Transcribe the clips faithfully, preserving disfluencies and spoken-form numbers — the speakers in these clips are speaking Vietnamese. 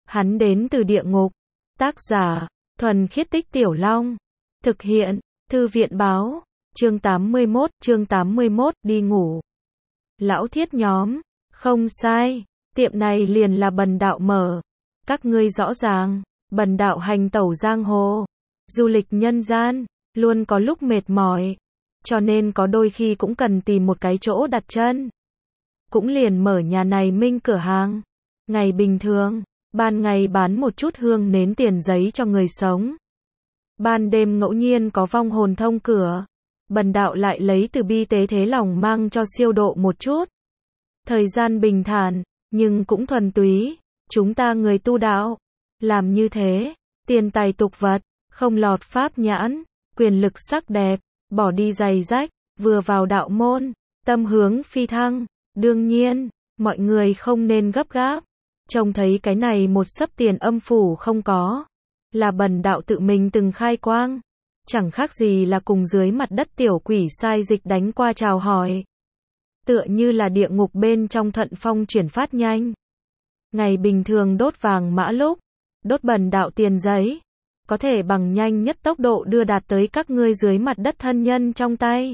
Hắn đến từ địa ngục. Tác giả, Thuần Khiết Tích Tiểu Long. Thực hiện, Thư viện báo. Chương tám mươi mốt, chương tám mươi mốt, đi ngủ. Lão thiết nhóm, không sai, tiệm này liền là bần đạo mở. Các ngươi rõ ràng, bần đạo hành tẩu giang hồ, du lịch nhân gian, luôn có lúc mệt mỏi. Cho nên có đôi khi cũng cần tìm một cái chỗ đặt chân. Cũng liền mở nhà này minh cửa hàng. Ngày bình thường, ban ngày bán một chút hương nến tiền giấy cho người sống. Ban đêm ngẫu nhiên có vong hồn thông cửa. Bần đạo lại lấy từ bi tế thế lòng mang cho siêu độ một chút. Thời gian bình thản, nhưng cũng thuần túy. Chúng ta người tu đạo, làm như thế, tiền tài tục vật, không lọt pháp nhãn, quyền lực sắc đẹp, bỏ đi giày rách, vừa vào đạo môn, tâm hướng phi thăng. Đương nhiên, mọi người không nên gấp gáp. Trông thấy cái này một sấp tiền âm phủ không có, là bần đạo tự mình từng khai quang. Chẳng khác gì là cùng dưới mặt đất tiểu quỷ sai dịch đánh qua chào hỏi. Tựa như là địa ngục bên trong thuận phong chuyển phát nhanh. Ngày bình thường đốt vàng mã lúc, đốt bần đạo tiền giấy, có thể bằng nhanh nhất tốc độ đưa đạt tới các ngươi dưới mặt đất thân nhân trong tay.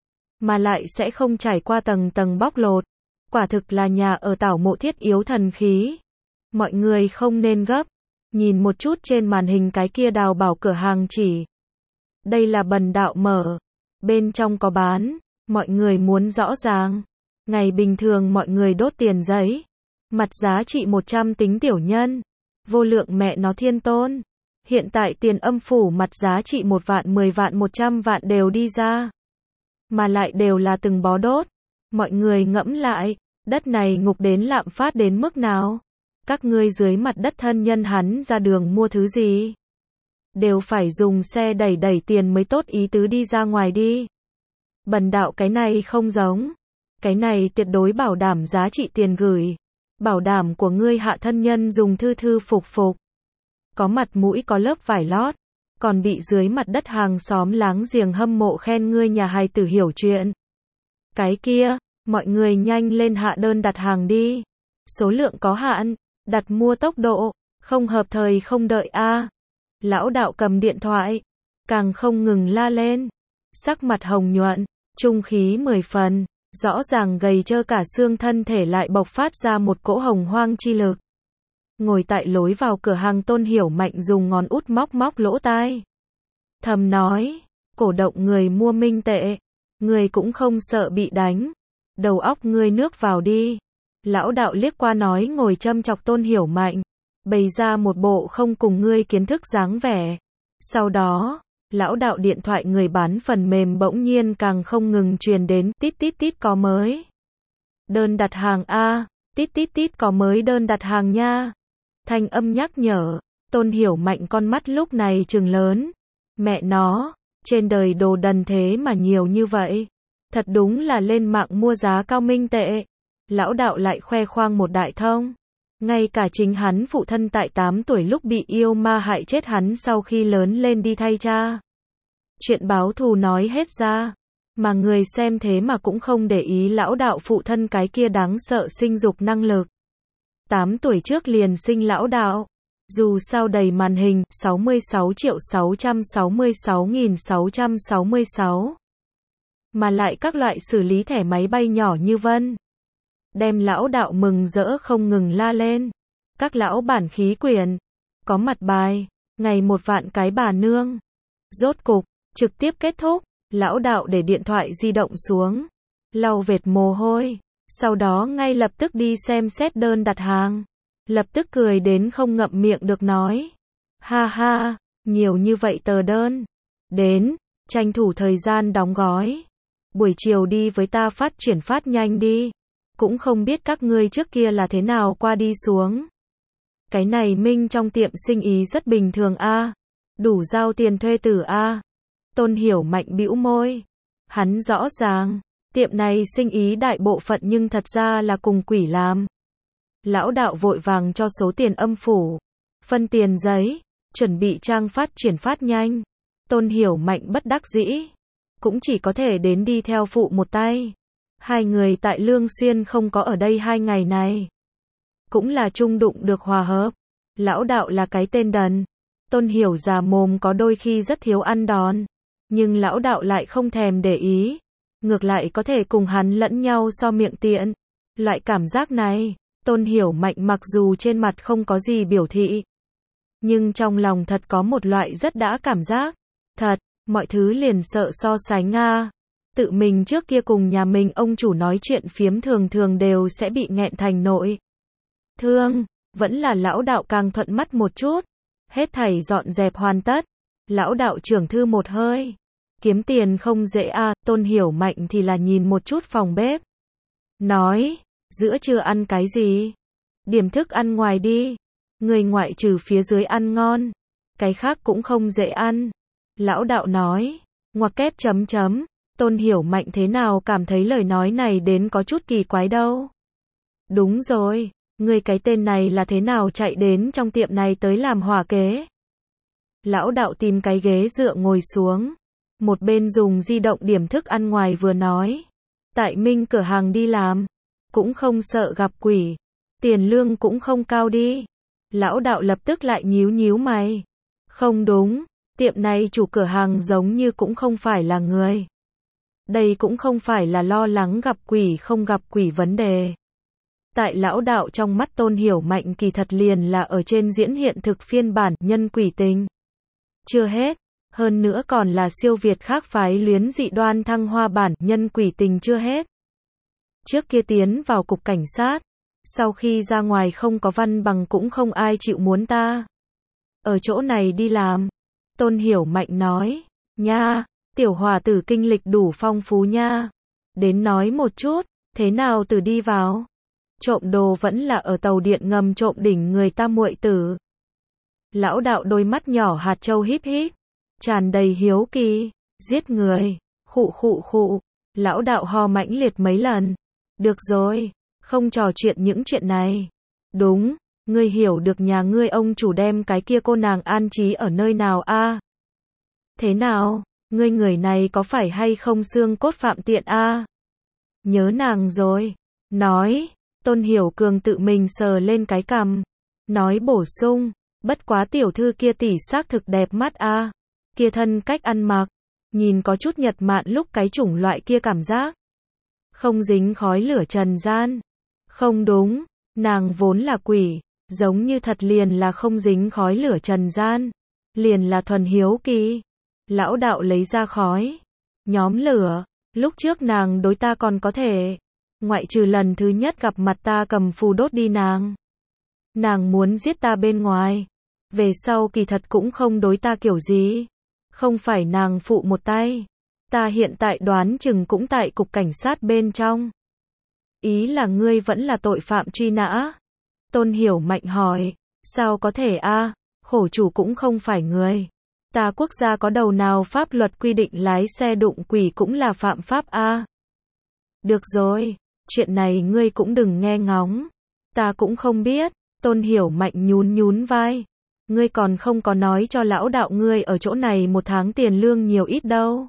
Mà lại sẽ không trải qua tầng tầng bóc lột. Quả thực là nhà ở tảo mộ thiết yếu thần khí. Mọi người không nên gấp. Nhìn một chút trên màn hình cái kia đào bảo cửa hàng chỉ. Đây là bần đạo mở. Bên trong có bán. Mọi người muốn rõ ràng. Ngày bình thường mọi người đốt tiền giấy. Mặt giá trị một trăm tính tiểu nhân. Vô lượng mẹ nó thiên tôn. Hiện tại tiền âm phủ mặt giá trị một vạn, mười vạn, một trăm vạn đều đi ra. Mà lại đều là từng bó đốt. Mọi người ngẫm lại, đất này ngục đến lạm phát đến mức nào? Các ngươi dưới mặt đất thân nhân hắn ra đường mua thứ gì? Đều phải dùng xe đẩy đẩy tiền mới tốt ý tứ đi ra ngoài đi. Bần đạo cái này không giống. Cái này tuyệt đối bảo đảm giá trị tiền gửi. Bảo đảm của ngươi hạ thân nhân dùng thư thư phục phục. Có mặt mũi có lớp vải lót. Còn bị dưới mặt đất hàng xóm láng giềng hâm mộ khen ngươi nhà hài tử hiểu chuyện. Cái kia, mọi người nhanh lên hạ đơn đặt hàng đi. Số lượng có hạn, đặt mua tốc độ, không hợp thời không đợi a. Lão đạo cầm điện thoại, càng không ngừng la lên. Sắc mặt hồng nhuận, trung khí mười phần, rõ ràng gầy trơ cả xương thân thể lại bộc phát ra một cỗ hồng hoang chi lực. Ngồi tại lối vào cửa hàng Tôn Hiểu Mạnh dùng ngón út móc móc lỗ tai. Thầm nói, cổ động người mua minh tệ. Người cũng không sợ bị đánh. Đầu óc ngươi nước vào đi. Lão đạo liếc qua nói ngồi châm chọc Tôn Hiểu Mạnh. Bày ra một bộ không cùng ngươi kiến thức dáng vẻ. Sau đó, lão đạo điện thoại người bán phần mềm bỗng nhiên càng không ngừng truyền đến tít tít tít có mới. Đơn đặt hàng A, tít tít tít có mới đơn đặt hàng nha. Thanh âm nhắc nhở, Tôn Hiểu Mạnh con mắt lúc này trừng lớn. Mẹ nó, trên đời đồ đần thế mà nhiều như vậy. Thật đúng là lên mạng mua giá cao minh tệ. Lão đạo lại khoe khoang một đại thông. Ngay cả chính hắn phụ thân tại tám tuổi lúc bị yêu ma hại chết hắn sau khi lớn lên đi thay cha. Chuyện báo thù nói hết ra. Mà người xem thế mà cũng không để ý lão đạo phụ thân cái kia đáng sợ sinh dục năng lực. tám tuổi trước liền sinh lão đạo. Dù sao đầy màn hình, sáu mươi sáu triệu sáu trăm sáu mươi sáu nghìn sáu trăm sáu mươi sáu. Mà lại các loại xử lý thẻ máy bay nhỏ như vân. Đem lão đạo mừng rỡ không ngừng la lên. Các lão bản khí quyển. Có mặt bài. Ngày một vạn cái bà nương. Rốt cục, trực tiếp kết thúc. Lão đạo để điện thoại di động xuống. Lau vệt mồ hôi. Sau đó ngay lập tức đi xem xét đơn đặt hàng. Lập tức cười đến không ngậm miệng được nói. Ha ha, nhiều như vậy tờ đơn. Đến, tranh thủ thời gian đóng gói. Buổi chiều đi với ta phát chuyển phát nhanh đi. Cũng không biết các ngươi trước kia là thế nào qua đi xuống. Cái này minh trong tiệm sinh ý rất bình thường a. Đủ giao tiền thuê tử a. Tôn Hiểu Mạnh bĩu môi. Hắn rõ ràng, tiệm này sinh ý đại bộ phận nhưng thật ra là cùng quỷ làm. Lão đạo vội vàng cho số tiền âm phủ, phân tiền giấy, chuẩn bị trang phát chuyển phát nhanh. Tôn Hiểu Mạnh bất đắc dĩ, cũng chỉ có thể đến đi theo phụ một tay. Hai người tại Lương Xuyên không có ở đây hai ngày này. Cũng là chung đụng được hòa hợp. Lão đạo là cái tên đần. Tôn Hiểu già mồm có đôi khi rất thiếu ăn đòn. Nhưng lão đạo lại không thèm để ý. Ngược lại có thể cùng hắn lẫn nhau so miệng tiện. Loại cảm giác này, Tôn Hiểu Mạnh mặc dù trên mặt không có gì biểu thị. Nhưng trong lòng thật có một loại rất đã cảm giác. Thật, mọi thứ liền sợ so sánh a. Tự mình trước kia cùng nhà mình ông chủ nói chuyện phiếm thường thường đều sẽ bị nghẹn thành nội thương. Vẫn là lão đạo càng thuận mắt một chút. Hết thảy dọn dẹp hoàn tất. Lão đạo trưởng thư một hơi. Kiếm tiền không dễ a. Tôn Hiểu Mạnh thì là nhìn một chút phòng bếp. Nói, giữa trưa ăn cái gì? Điểm thức ăn ngoài đi. Người ngoại trừ phía dưới ăn ngon. Cái khác cũng không dễ ăn. Lão đạo nói. Ngoặc kép chấm chấm. Tôn Hiểu Mạnh thế nào cảm thấy lời nói này đến có chút kỳ quái đâu. Đúng rồi. Người cái tên này là thế nào chạy đến trong tiệm này tới làm hỏa kế? Lão đạo tìm cái ghế dựa ngồi xuống. Một bên dùng di động điểm thức ăn ngoài vừa nói. Tại Minh cửa hàng đi làm. Cũng không sợ gặp quỷ. Tiền lương cũng không cao đi. Lão đạo lập tức lại nhíu nhíu mày. Không đúng. Tiệm này chủ cửa hàng giống như cũng không phải là người. Đây cũng không phải là lo lắng gặp quỷ không gặp quỷ vấn đề. Tại lão đạo trong mắt Tôn Hiểu Mạnh kỳ thật liền là ở trên diễn hiện thực phiên bản nhân quỷ tình. Chưa hết, hơn nữa còn là siêu việt khác phái luyến dị đoan thăng hoa bản nhân quỷ tình chưa hết. Trước kia tiến vào cục cảnh sát, sau khi ra ngoài không có văn bằng cũng không ai chịu muốn ta. Ở chỗ này đi làm. Tôn Hiểu Mạnh nói, nha, tiểu hòa tử kinh lịch đủ phong phú nha. Đến nói một chút, thế nào từ đi vào? Trộm đồ vẫn là ở tàu điện ngầm trộm đỉnh người ta muội tử. Lão đạo đôi mắt nhỏ hạt châu híp híp, tràn đầy hiếu kỳ, giết người, khụ khụ khụ. Lão đạo ho mãnh liệt mấy lần. Được rồi, không trò chuyện những chuyện này. Đúng, ngươi hiểu được nhà ngươi ông chủ đem cái kia cô nàng an trí ở nơi nào a? À? Thế nào, ngươi người này có phải hay không xương cốt phạm tiện a? À? Nhớ nàng rồi. Nói, Tôn Hiểu Cường tự mình sờ lên cái cằm. Nói bổ sung, bất quá tiểu thư kia tỷ xác thực đẹp mắt a. À? Kia thân cách ăn mặc, nhìn có chút nhật mạn lúc cái chủng loại kia cảm giác. Không dính khói lửa trần gian. Không đúng, nàng vốn là quỷ, giống như thật liền là không dính khói lửa trần gian. Liền là thuần hiếu kỳ. Lão đạo lấy ra khói. Nhóm lửa, lúc trước nàng đối ta còn có thể. Ngoại trừ lần thứ nhất gặp mặt ta cầm phù đốt đi nàng. Nàng muốn giết ta bên ngoài. Về sau kỳ thật cũng không đối ta kiểu gì. Không phải nàng phụ một tay. Ta hiện tại đoán chừng cũng tại cục cảnh sát bên trong. Ý là ngươi vẫn là tội phạm truy nã. Tôn Hiểu Mạnh hỏi. Sao có thể a? À? Khổ chủ cũng không phải người. Ta quốc gia có đầu nào pháp luật quy định lái xe đụng quỷ cũng là phạm pháp a? À? Được rồi, chuyện này ngươi cũng đừng nghe ngóng. Ta cũng không biết. Tôn Hiểu Mạnh nhún nhún vai. Ngươi còn không có nói cho lão đạo ngươi ở chỗ này một tháng tiền lương nhiều ít đâu.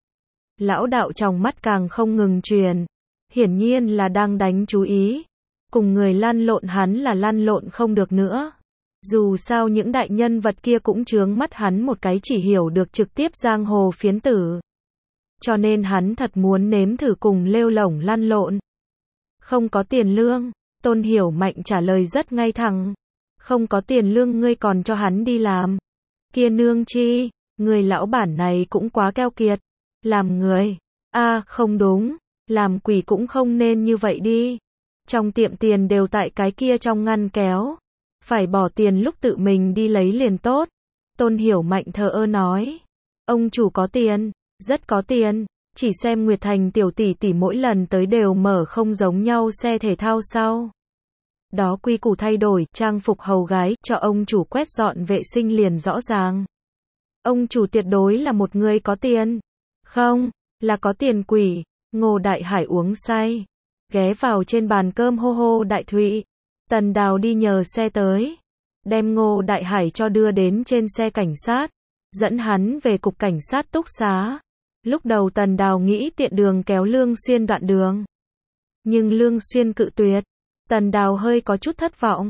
Lão đạo trong mắt càng không ngừng truyền. Hiển nhiên là đang đánh chú ý. Cùng người lăn lộn hắn là lăn lộn không được nữa. Dù sao những đại nhân vật kia cũng chướng mắt hắn một cái chỉ hiểu được trực tiếp giang hồ phiến tử. Cho nên hắn thật muốn nếm thử cùng lêu lổng lăn lộn. Không có tiền lương. Tôn Hiểu Mạnh trả lời rất ngay thẳng. Không có tiền lương ngươi còn cho hắn đi làm. Kia nương chi, người lão bản này cũng quá keo kiệt. Làm người, a à, không đúng, làm quỷ cũng không nên như vậy đi. Trong tiệm tiền đều tại cái kia trong ngăn kéo. Phải bỏ tiền lúc tự mình đi lấy liền tốt. Tôn Hiểu Mạnh thờ ơ nói. Ông chủ có tiền, rất có tiền. Chỉ xem Nguyệt Thành tiểu tỷ tỷ mỗi lần tới đều mở không giống nhau xe thể thao sau. Đó quy củ thay đổi, trang phục hầu gái cho ông chủ quét dọn vệ sinh liền rõ ràng. Ông chủ tuyệt đối là một người có tiền. Không, là có tiền quỷ. Ngô Đại Hải uống say. Ghé vào trên bàn cơm hô hô Đại Thụy. Tần Đào đi nhờ xe tới. Đem Ngô Đại Hải cho đưa đến trên xe cảnh sát. Dẫn hắn về cục cảnh sát túc xá. Lúc đầu Tần Đào nghĩ tiện đường kéo Lương Xuyên đoạn đường. Nhưng Lương Xuyên cự tuyệt. Tần Đào hơi có chút thất vọng.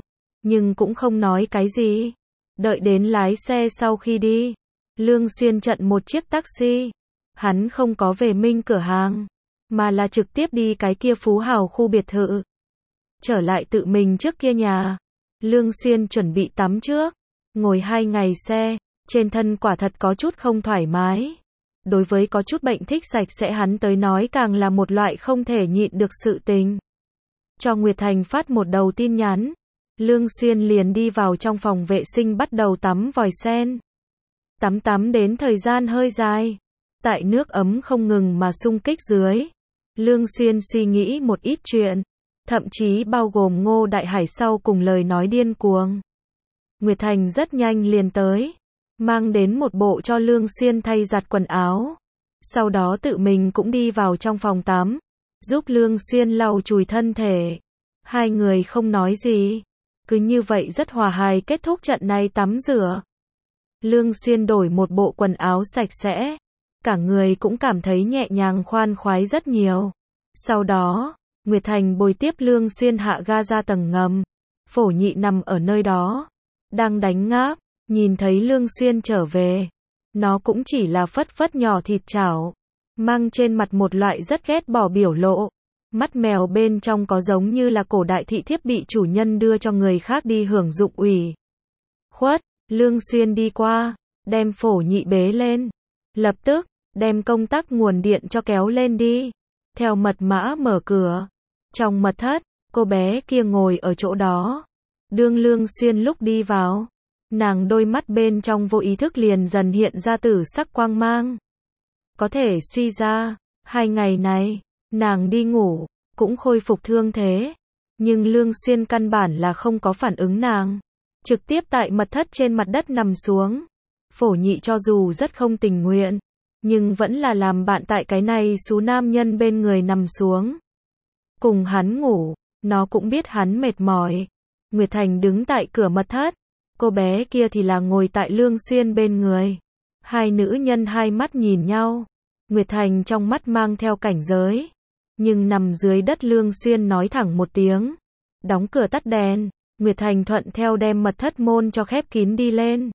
nhưng cũng không nói cái gì. Đợi đến lái xe sau khi đi, Lương Xuyên chặn một chiếc taxi. Hắn không có về Minh cửa hàng, mà là trực tiếp đi cái kia phú hào khu biệt thự. Trở lại tự mình trước kia nhà, Lương Xuyên chuẩn bị tắm trước. Ngồi hai ngày xe, trên thân quả thật có chút không thoải mái. Đối với có chút bệnh thích sạch sẽ hắn tới nói càng là một loại không thể nhịn được sự tình. Cho Nguyệt Thành phát một đầu tin nhắn, Lương Xuyên liền đi vào trong phòng vệ sinh bắt đầu tắm vòi sen. Tắm tắm đến thời gian hơi dài, tại nước ấm không ngừng mà xung kích dưới, Lương Xuyên suy nghĩ một ít chuyện, thậm chí bao gồm Ngô Đại Hải sau cùng lời nói điên cuồng. Nguyệt Thành rất nhanh liền tới, mang đến một bộ cho Lương Xuyên thay giặt quần áo. Sau đó tự mình cũng đi vào trong phòng tắm, giúp Lương Xuyên lau chùi thân thể. Hai người không nói gì, cứ như vậy rất hòa hài kết thúc trận này tắm rửa. Lương Xuyên đổi một bộ quần áo sạch sẽ, cả người cũng cảm thấy nhẹ nhàng khoan khoái rất nhiều. Sau đó, Nguyệt Thành bồi tiếp Lương Xuyên hạ ga ra tầng ngầm. Phổ Nhị nằm ở nơi đó, đang đánh ngáp, nhìn thấy Lương Xuyên trở về. Nó cũng chỉ là phất phất nhỏ thịt chảo, mang trên mặt một loại rất ghét bỏ biểu lộ. Mắt mèo bên trong có giống như là cổ đại thị thiếp bị chủ nhân đưa cho người khác đi hưởng dụng ủy khuất. Lương Xuyên đi qua, đem Phổ Nhị bế lên. Lập tức, đem công tắc nguồn điện cho kéo lên đi. Theo mật mã mở cửa. Trong mật thất, cô bé kia ngồi ở chỗ đó. Đương Lương Xuyên lúc đi vào, nàng đôi mắt bên trong vô ý thức liền dần hiện ra tử sắc quang mang. Có thể suy ra, hai ngày này, nàng đi ngủ, cũng khôi phục thương thế. Nhưng Lương Xuyên căn bản là không có phản ứng nàng. Trực tiếp tại mật thất trên mặt đất nằm xuống. Phổ Nhị cho dù rất không tình nguyện, nhưng vẫn là làm bạn tại cái này số nam nhân bên người nằm xuống. Cùng hắn ngủ, nó cũng biết hắn mệt mỏi. Nguyệt Thành đứng tại cửa mật thất, cô bé kia thì là ngồi tại Lương Xuyên bên người. Hai nữ nhân hai mắt nhìn nhau. Nguyệt Thành trong mắt mang theo cảnh giới, nhưng nằm dưới đất Lương Xuyên nói thẳng một tiếng. Đóng cửa tắt đèn, Nguyệt Thành thuận theo đem mật thất môn cho khép kín đi lên.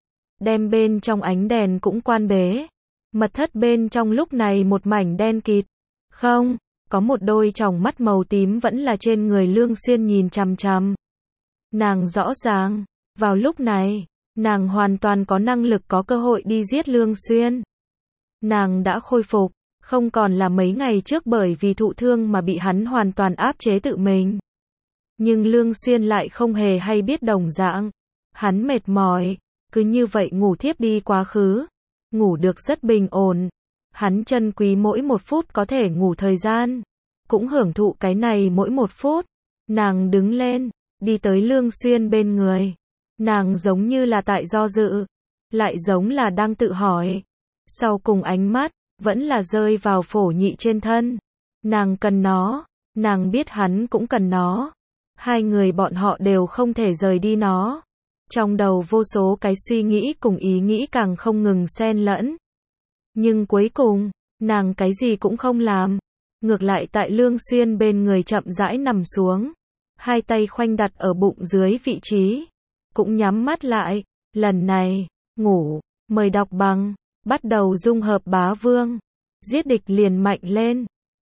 Đem bên trong ánh đèn cũng quan bế. Mật thất bên trong lúc này một mảnh đen kịt. Không, có một đôi tròng mắt màu tím vẫn là trên người Lương Xuyên nhìn chằm chằm. Nàng rõ ràng, vào lúc này, nàng hoàn toàn có năng lực có cơ hội đi giết Lương Xuyên. Nàng đã khôi phục, không còn là mấy ngày trước bởi vì thụ thương mà bị hắn hoàn toàn áp chế tự mình. Nhưng Lương Xuyên lại không hề hay biết đồng dạng. Hắn mệt mỏi, cứ như vậy ngủ thiếp đi quá khứ. Ngủ được rất bình ổn. Hắn trân quý mỗi một phút có thể ngủ thời gian. Cũng hưởng thụ cái này mỗi một phút. Nàng đứng lên, đi tới Lương Xuyên bên người. Nàng giống như là tại do dự, lại giống là đang tự hỏi. Sau cùng ánh mắt, vẫn là rơi vào Phổ Nhị trên thân. Nàng cần nó, nàng biết hắn cũng cần nó. Hai người bọn họ đều không thể rời đi nó. Trong đầu vô số cái suy nghĩ cùng ý nghĩ càng không ngừng xen lẫn. Nhưng cuối cùng, nàng cái gì cũng không làm. Ngược lại tại Lương Xuyên bên người chậm rãi nằm xuống. Hai tay khoanh đặt ở bụng dưới vị trí. Cũng nhắm mắt lại. Lần này, ngủ, mời đọc bằng. Bắt đầu dung hợp bá vương. Giết địch liền mạnh lên.